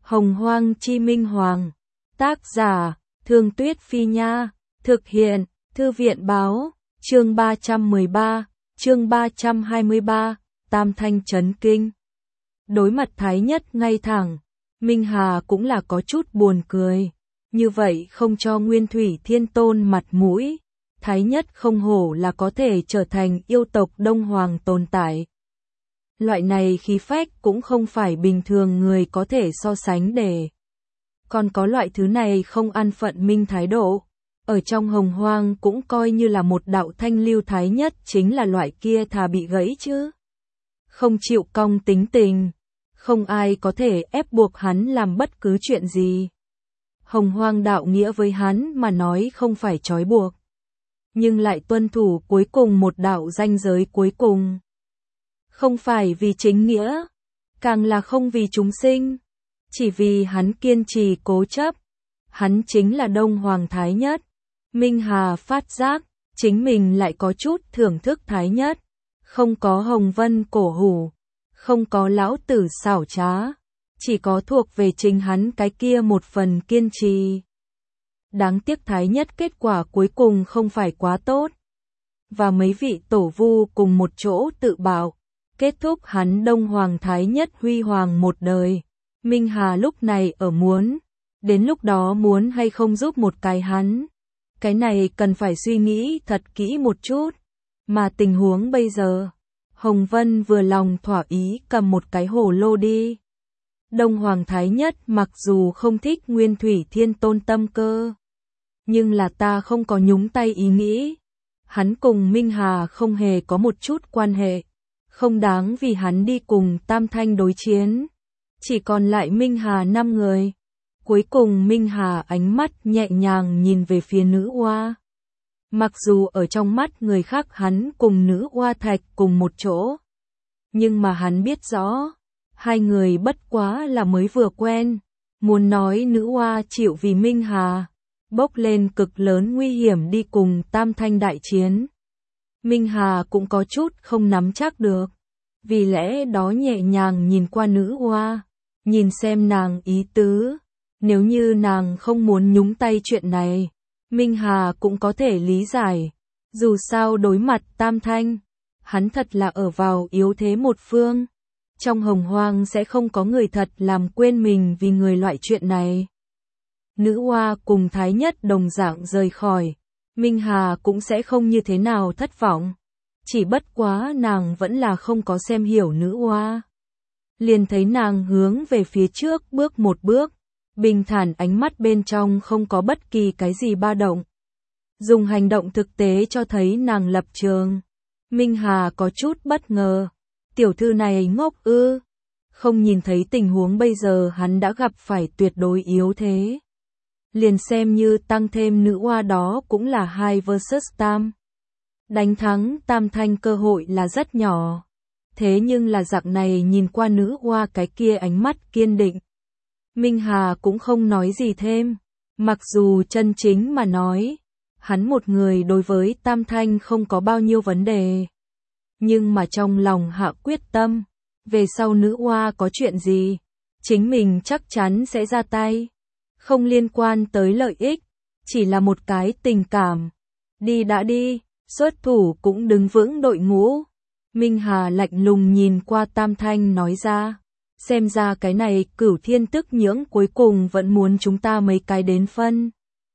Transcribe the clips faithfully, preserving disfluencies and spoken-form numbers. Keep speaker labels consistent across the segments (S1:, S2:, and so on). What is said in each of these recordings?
S1: Hồng Hoang Chi Minh Hoàng. Tác giả, Thương Tuyết Phi Nha. Thực hiện, Thư viện Báo. Chương ba trăm mười ba, chương ba trăm hai mươi ba, Tam Thanh chấn kinh. Đối mặt Thái Nhất ngay thẳng, Minh Hà cũng là có chút buồn cười. Như vậy không cho Nguyên Thủy Thiên Tôn mặt mũi. Thái Nhất không hổ là có thể trở thành yêu tộc Đông Hoàng tồn tại. Loại này khí phách cũng không phải bình thường người có thể so sánh để. Còn có loại thứ này không an phận minh thái độ. Ở trong Hồng Hoang cũng coi như là một đạo thanh lưu. Thái Nhất chính là loại kia thà bị gãy chứ. Không chịu cong tính tình. Không ai có thể ép buộc hắn làm bất cứ chuyện gì. Hồng Hoang đạo nghĩa với hắn mà nói không phải trói buộc. Nhưng lại tuân thủ cuối cùng một đạo ranh giới cuối cùng. Không phải vì chính nghĩa, càng là không vì chúng sinh, chỉ vì hắn kiên trì cố chấp. Hắn chính là Đông Hoàng Thái Nhất. Minh Hà phát giác, chính mình lại có chút thưởng thức Thái Nhất. Không có Hồng Vân cổ hủ, không có lão tử xảo trá, chỉ có thuộc về chính hắn cái kia một phần kiên trì. Đáng tiếc Thái Nhất kết quả cuối cùng không phải quá tốt. Và mấy vị tổ vu cùng một chỗ tự bảo, kết thúc hắn Đông Hoàng Thái Nhất huy hoàng một đời. Minh Hà lúc này ở muốn, đến lúc đó muốn hay không giúp một cái hắn. Cái này cần phải suy nghĩ thật kỹ một chút. Mà tình huống bây giờ, Hồng Vân vừa lòng thỏa ý cầm một cái hồ lô đi. Đông Hoàng Thái Nhất mặc dù không thích Nguyên Thủy Thiên Tôn tâm cơ, nhưng là ta không có nhúng tay ý nghĩ. Hắn cùng Minh Hà không hề có một chút quan hệ. Không đáng vì hắn đi cùng Tam Thanh đối chiến. Chỉ còn lại Minh Hà năm người. Cuối cùng Minh Hà ánh mắt nhẹ nhàng nhìn về phía nữ oa. Mặc dù ở trong mắt người khác hắn cùng nữ oa thạch cùng một chỗ. Nhưng mà hắn biết rõ, hai người bất quá là mới vừa quen. Muốn nói nữ oa chịu vì Minh Hà bốc lên cực lớn nguy hiểm đi cùng Tam Thanh đại chiến. Minh Hà cũng có chút không nắm chắc được. Vì lẽ đó nhẹ nhàng nhìn qua nữ oa, nhìn xem nàng ý tứ. Nếu như nàng không muốn nhúng tay chuyện này, Minh Hà cũng có thể lý giải. Dù sao đối mặt Tam Thanh, hắn thật là ở vào yếu thế một phương. Trong Hồng Hoang sẽ không có người thật làm quên mình vì người loại chuyện này. Nữ oa cùng Thái Nhất đồng dạng rời khỏi, Minh Hà cũng sẽ không như thế nào thất vọng. Chỉ bất quá nàng vẫn là không có xem hiểu nữ oa. Liền thấy nàng hướng về phía trước bước một bước, bình thản ánh mắt bên trong không có bất kỳ cái gì ba động. Dùng hành động thực tế cho thấy nàng lập trường. Minh Hà có chút bất ngờ. Tiểu thư này ngốc ư? Không nhìn thấy tình huống bây giờ hắn đã gặp phải tuyệt đối yếu thế. Liền xem như tăng thêm nữ oa đó cũng là hai versus tam. Đánh thắng Tam Thanh cơ hội là rất nhỏ. Thế nhưng là dạng này nhìn qua nữ oa cái kia ánh mắt kiên định. Minh Hà cũng không nói gì thêm. Mặc dù chân chính mà nói, hắn một người đối với Tam Thanh không có bao nhiêu vấn đề. Nhưng mà trong lòng hạ quyết tâm, về sau nữ oa có chuyện gì, chính mình chắc chắn sẽ ra tay. Không liên quan tới lợi ích, chỉ là một cái tình cảm. Đi đã đi, xuất thủ cũng đứng vững đội ngũ. Minh Hà lạnh lùng nhìn qua Tam Thanh nói ra. Xem ra cái này Cửu Thiên Tức Nhưỡng cuối cùng vẫn muốn chúng ta mấy cái đến phân.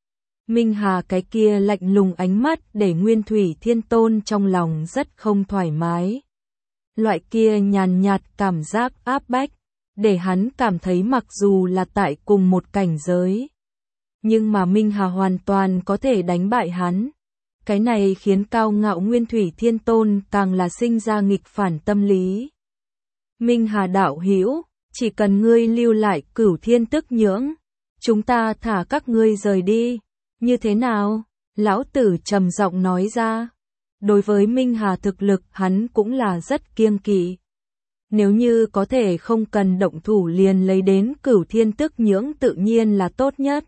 S1: Minh Hà cái kia lạnh lùng ánh mắt để Nguyên Thủy Thiên Tôn trong lòng rất không thoải mái. Loại kia nhàn nhạt cảm giác áp bách, để hắn cảm thấy mặc dù là tại cùng một cảnh giới, nhưng mà Minh Hà hoàn toàn có thể đánh bại hắn. Cái này khiến cao ngạo Nguyên Thủy Thiên Tôn càng là sinh ra nghịch phản tâm lý. Minh Hà đạo hữu, chỉ cần ngươi lưu lại Cửu Thiên Tức Nhưỡng, chúng ta thả các ngươi rời đi. Như thế nào? Lão tử trầm giọng nói ra. Đối với Minh Hà thực lực hắn cũng là rất kiêng kỵ. Nếu như có thể không cần động thủ liền lấy đến Cửu Thiên Tức Nhưỡng tự nhiên là tốt nhất.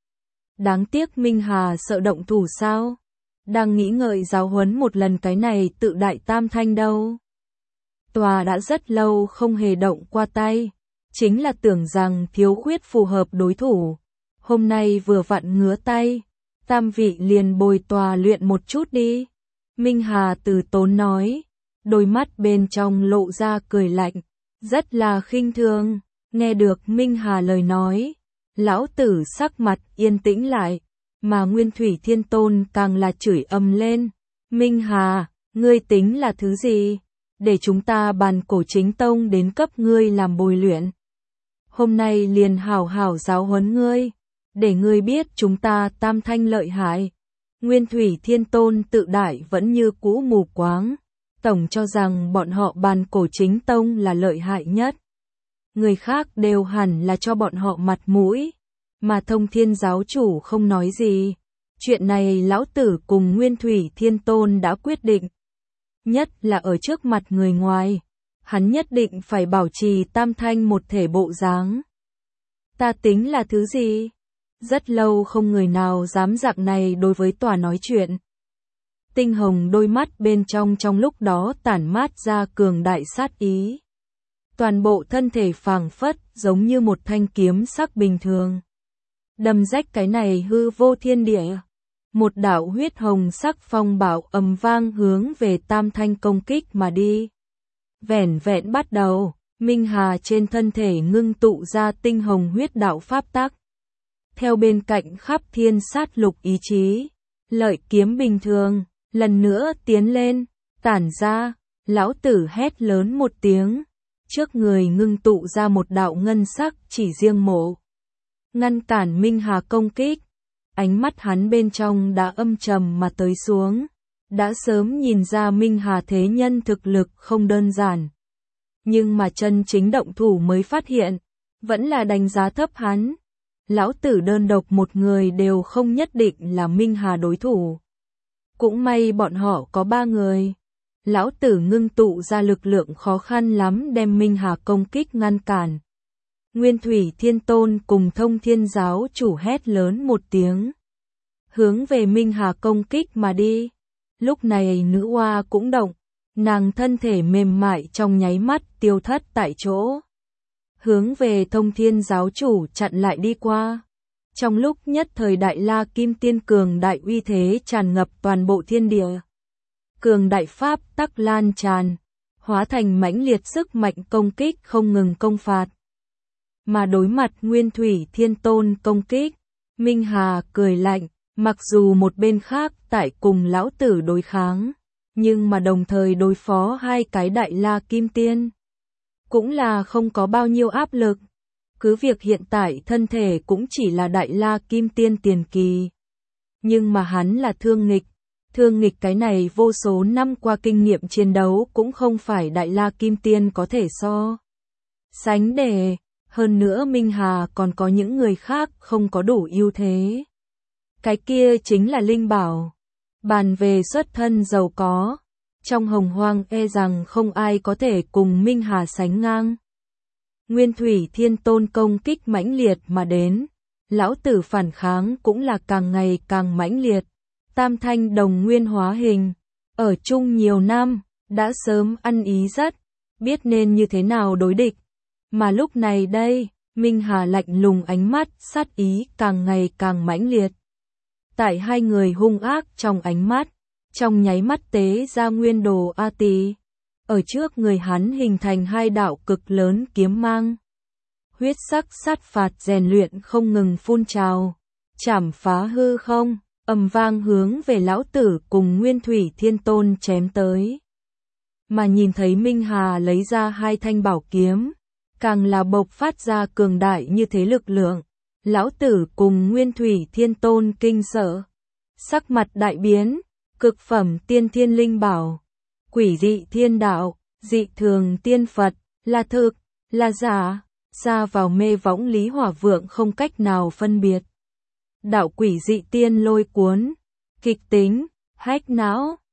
S1: Đáng tiếc Minh Hà sợ động thủ sao? Đang nghĩ ngợi giáo huấn một lần cái này tự đại Tam Thanh đâu. Tòa đã rất lâu không hề động qua tay. chính là tưởng rằng thiếu khuyết phù hợp đối thủ. Hôm nay vừa vặn ngứa tay, tam vị liền bồi tòa luyện một chút đi. Minh Hà từ tốn nói, đôi mắt bên trong lộ ra cười lạnh, rất là khinh thường. Nghe được Minh Hà lời nói, lão tử sắc mặt yên tĩnh lại, mà Nguyên Thủy Thiên Tôn càng là chửi ầm lên. Minh Hà, ngươi tính là thứ gì? Để chúng ta bàn cổ chính tông đến cấp ngươi làm bồi luyện. Hôm nay liền hảo hảo giáo huấn ngươi, để ngươi biết chúng ta tam thanh lợi hại. Nguyên Thủy Thiên Tôn tự đại vẫn như cũ mù quáng, tổng cho rằng bọn họ bàn cổ chính tông là lợi hại nhất. Người khác đều hẳn là cho bọn họ mặt mũi, mà Thông Thiên giáo chủ không nói gì. Chuyện này lão tử cùng Nguyên Thủy Thiên Tôn đã quyết định. Nhất là ở trước mặt người ngoài, hắn nhất định phải bảo trì tam thanh một thể bộ dáng. Ta tính là thứ gì? Rất lâu không người nào dám dạng này đối với tòa nói chuyện. Tinh hồng đôi mắt bên trong trong lúc đó tản mát ra cường đại sát ý. Toàn bộ thân thể phảng phất giống như một thanh kiếm sắc bình thường. Đâm rách cái này hư vô thiên địa. Một đạo huyết hồng sắc phong bạo ầm vang hướng về tam thanh công kích mà đi. Vẻn vẹn bắt đầu, Minh Hà trên thân thể ngưng tụ ra tinh hồng huyết đạo pháp tắc. Theo bên cạnh khắp thiên sát lục ý chí, lợi kiếm bình thường, lần nữa tiến lên, tản ra, lão tử hét lớn một tiếng. Trước người ngưng tụ ra một đạo ngân sắc chỉ riêng mộ. Ngăn cản Minh Hà công kích. Ánh mắt hắn bên trong đã âm trầm mà tới xuống. Đã sớm nhìn ra Minh Hà thế nhân thực lực không đơn giản. Nhưng mà chân chính động thủ mới phát hiện. Vẫn là đánh giá thấp hắn. Lão tử đơn độc một người đều không nhất định là Minh Hà đối thủ. Cũng may bọn họ có ba người. Lão tử ngưng tụ ra lực lượng khó khăn lắm đem Minh Hà công kích ngăn cản. Nguyên Thủy Thiên Tôn cùng Thông Thiên giáo chủ hét lớn một tiếng. Hướng về Minh Hà công kích mà đi. Lúc này nữ oa cũng động. Nàng thân thể mềm mại trong nháy mắt tiêu thất tại chỗ. Hướng về Thông Thiên giáo chủ chặn lại đi qua. Trong lúc nhất thời Đại La Kim Tiên cường đại uy thế tràn ngập toàn bộ thiên địa. Cường đại pháp tắc lan tràn, hóa thành mãnh liệt sức mạnh công kích không ngừng công phạt. Mà đối mặt Nguyên Thủy Thiên Tôn công kích, Minh Hà cười lạnh, mặc dù một bên khác tại cùng lão tử đối kháng, nhưng mà đồng thời đối phó hai cái Đại La Kim Tiên. Cũng là không có bao nhiêu áp lực, cứ việc hiện tại thân thể cũng chỉ là Đại La Kim Tiên tiền kỳ. Nhưng mà hắn là thương nghịch. Thương nghịch cái này vô số năm qua kinh nghiệm chiến đấu cũng không phải Đại La Kim Tiên có thể so sánh để, hơn nữa Minh Hà còn có những người khác không có đủ ưu thế. Cái kia chính là linh bảo. Bàn về xuất thân giàu có, trong hồng hoang e rằng không ai có thể cùng Minh Hà sánh ngang. Nguyên Thủy Thiên Tôn công kích mãnh liệt mà đến, lão tử phản kháng cũng là càng ngày càng mãnh liệt. Tam thanh đồng nguyên hóa hình, ở chung nhiều năm, đã sớm ăn ý rất, biết nên như thế nào đối địch. Mà lúc này đây, Minh Hà lạnh lùng ánh mắt, sát ý càng ngày càng mãnh liệt. Tại hai người hung ác trong ánh mắt, trong nháy mắt tế ra nguyên đồ A Tỳ. Ở trước người hắn hình thành hai đạo cực lớn kiếm mang. Huyết sắc sát phạt rèn luyện không ngừng phun trào, chảm phá hư không. Ầm vang hướng về lão tử cùng Nguyên Thủy Thiên Tôn chém tới. Mà nhìn thấy Minh Hà lấy ra hai thanh bảo kiếm, càng là bộc phát ra cường đại như thế lực lượng. Lão tử cùng Nguyên Thủy Thiên Tôn kinh sợ. Sắc mặt đại biến, cực phẩm tiên thiên linh bảo. Quỷ dị thiên đạo, dị thường tiên Phật, là thực, là giả, xa vào mê võng Lý Hỏa Vượng không cách nào phân biệt. Đạo quỷ dị tiên lôi cuốn, kịch tính, hách não,